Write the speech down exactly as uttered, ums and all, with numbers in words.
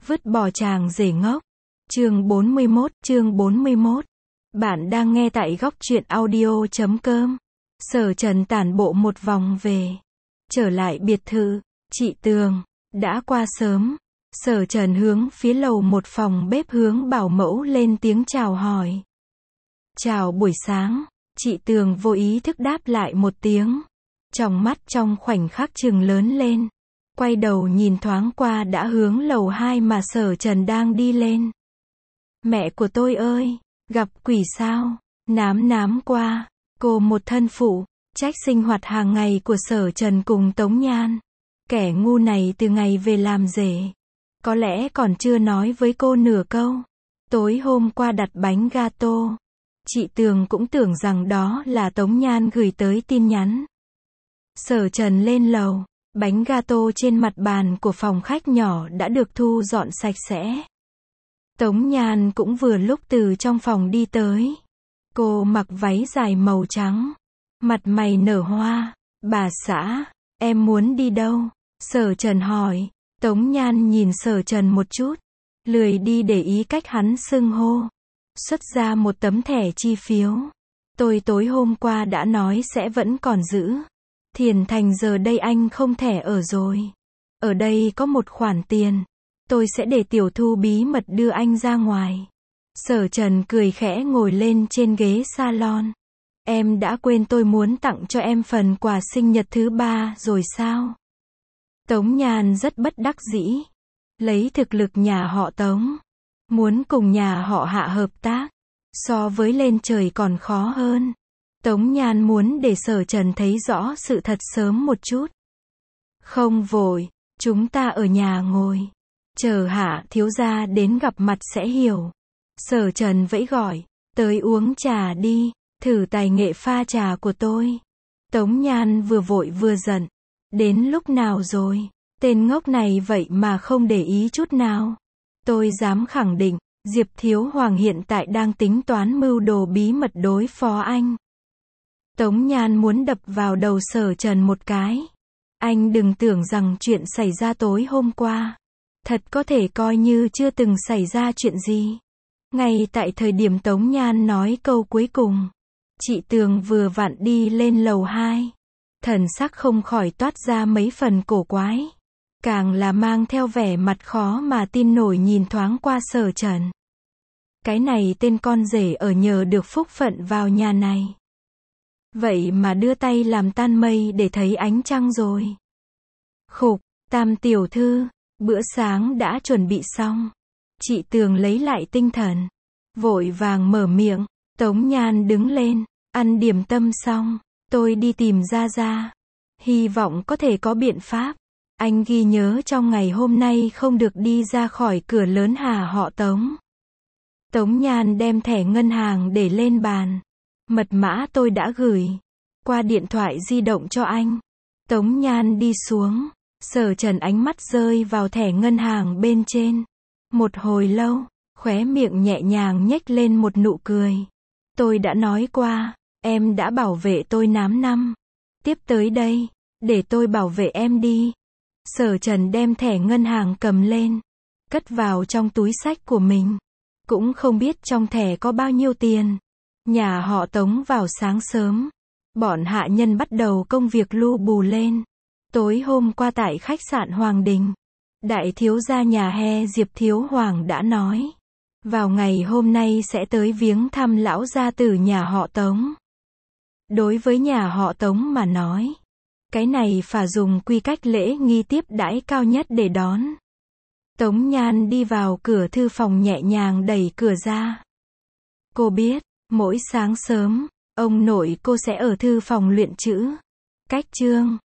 Vứt bỏ chàng rể ngốc. Chương bốn mươi mốt, chương bốn mươi mốt. Bạn đang nghe tại góc truyện audio chấm com. Sở Trần tản bộ một vòng về. Trở lại biệt thự, chị Tường, đã qua sớm. Sở Trần hướng phía lầu một phòng bếp hướng bảo mẫu lên tiếng chào hỏi. Chào buổi sáng, chị Tường vô ý thức đáp lại một tiếng. Trong mắt trong khoảnh khắc trừng lớn lên. Quay đầu nhìn thoáng qua đã hướng lầu hai mà Sở Trần đang đi lên. Mẹ của tôi ơi, gặp quỷ sao? Nám nám qua, cô một thân phụ, trách sinh hoạt hàng ngày của Sở Trần cùng Tống Nhan. Kẻ ngu này từ ngày về làm rể, có lẽ còn chưa nói với cô nửa câu. Tối hôm qua đặt bánh gato, chị Tường cũng tưởng rằng đó là Tống Nhan gửi tới tin nhắn. Sở Trần lên lầu, bánh gato trên mặt bàn của phòng khách nhỏ đã được thu dọn sạch sẽ. Tống Nhan cũng vừa lúc từ trong phòng đi tới. Cô mặc váy dài màu trắng, mặt mày nở hoa. Bà xã, em muốn đi đâu? Sở Trần hỏi. Tống Nhan nhìn Sở Trần một chút, lười đi để ý cách hắn xưng hô. Xuất ra một tấm thẻ chi phiếu. Tôi tối hôm qua đã nói sẽ vẫn còn giữ. Thiền Thành giờ đây anh không thẻ ở rồi. Ở đây có một khoản tiền. Tôi sẽ để Tiểu Thu bí mật đưa anh ra ngoài. Sở Trần cười khẽ ngồi lên trên ghế salon. Em đã quên tôi muốn tặng cho em phần quà sinh nhật thứ ba rồi sao? Tống Nhan rất bất đắc dĩ. Lấy thực lực nhà họ Tống, muốn cùng nhà họ Hạ hợp tác, so với lên trời còn khó hơn. Tống Nhan muốn để Sở Trần thấy rõ sự thật sớm một chút. Không vội, chúng ta ở nhà ngồi. Chờ Hạ thiếu gia đến gặp mặt sẽ hiểu. Sở Trần vẫy gọi, tới uống trà đi, thử tài nghệ pha trà của tôi. Tống Nhan vừa vội vừa giận. Đến lúc nào rồi? Tên ngốc này vậy mà không để ý chút nào. Tôi dám khẳng định, Diệp Thiếu Hoàng hiện tại đang tính toán mưu đồ bí mật đối phó anh. Tống Nhan muốn đập vào đầu Sở Trần một cái. Anh đừng tưởng rằng chuyện xảy ra tối hôm qua, thật có thể coi như chưa từng xảy ra chuyện gì. Ngay tại thời điểm Tống Nhan nói câu cuối cùng, chị Tường vừa vặn đi lên lầu hai. Thần sắc không khỏi toát ra mấy phần cổ quái. Càng là mang theo vẻ mặt khó mà tin nổi nhìn thoáng qua Sở Trần. Cái này tên con rể ở nhờ được phúc phận vào nhà này. Vậy mà đưa tay làm tan mây để thấy ánh trăng rồi. Khục, Tam tiểu thư, bữa sáng đã chuẩn bị xong. Chị Tường lấy lại tinh thần, vội vàng mở miệng. Tống Nhan đứng lên, ăn điểm tâm xong, tôi đi tìm Gia Gia. Hy vọng có thể có biện pháp. Anh ghi nhớ trong ngày hôm nay không được đi ra khỏi cửa lớn nhà họ Tống. Tống Nhan đem thẻ ngân hàng để lên bàn. Mật mã tôi đã gửi qua điện thoại di động cho anh. Tống Nhan đi xuống. Sở Trần ánh mắt rơi vào thẻ ngân hàng bên trên. Một hồi lâu, khóe miệng nhẹ nhàng nhếch lên một nụ cười. Tôi đã nói qua, em đã bảo vệ tôi tám năm. Tiếp tới đây, để tôi bảo vệ em đi. Sở Trần đem thẻ ngân hàng cầm lên, cất vào trong túi xách của mình. Cũng không biết trong thẻ có bao nhiêu tiền. Nhà họ Tống vào sáng sớm. Bọn hạ nhân bắt đầu công việc lu bù lên. Tối hôm qua tại khách sạn Hoàng Đình, đại thiếu gia nhà he Diệp Thiếu Hoàng đã nói, vào ngày hôm nay sẽ tới viếng thăm lão gia tử nhà họ Tống. Đối với nhà họ Tống mà nói, cái này phải dùng quy cách lễ nghi tiếp đãi cao nhất để đón. Tống Nhan đi vào cửa thư phòng nhẹ nhàng đẩy cửa ra. Cô biết, mỗi sáng sớm, ông nội cô sẽ ở thư phòng luyện chữ, cách chương.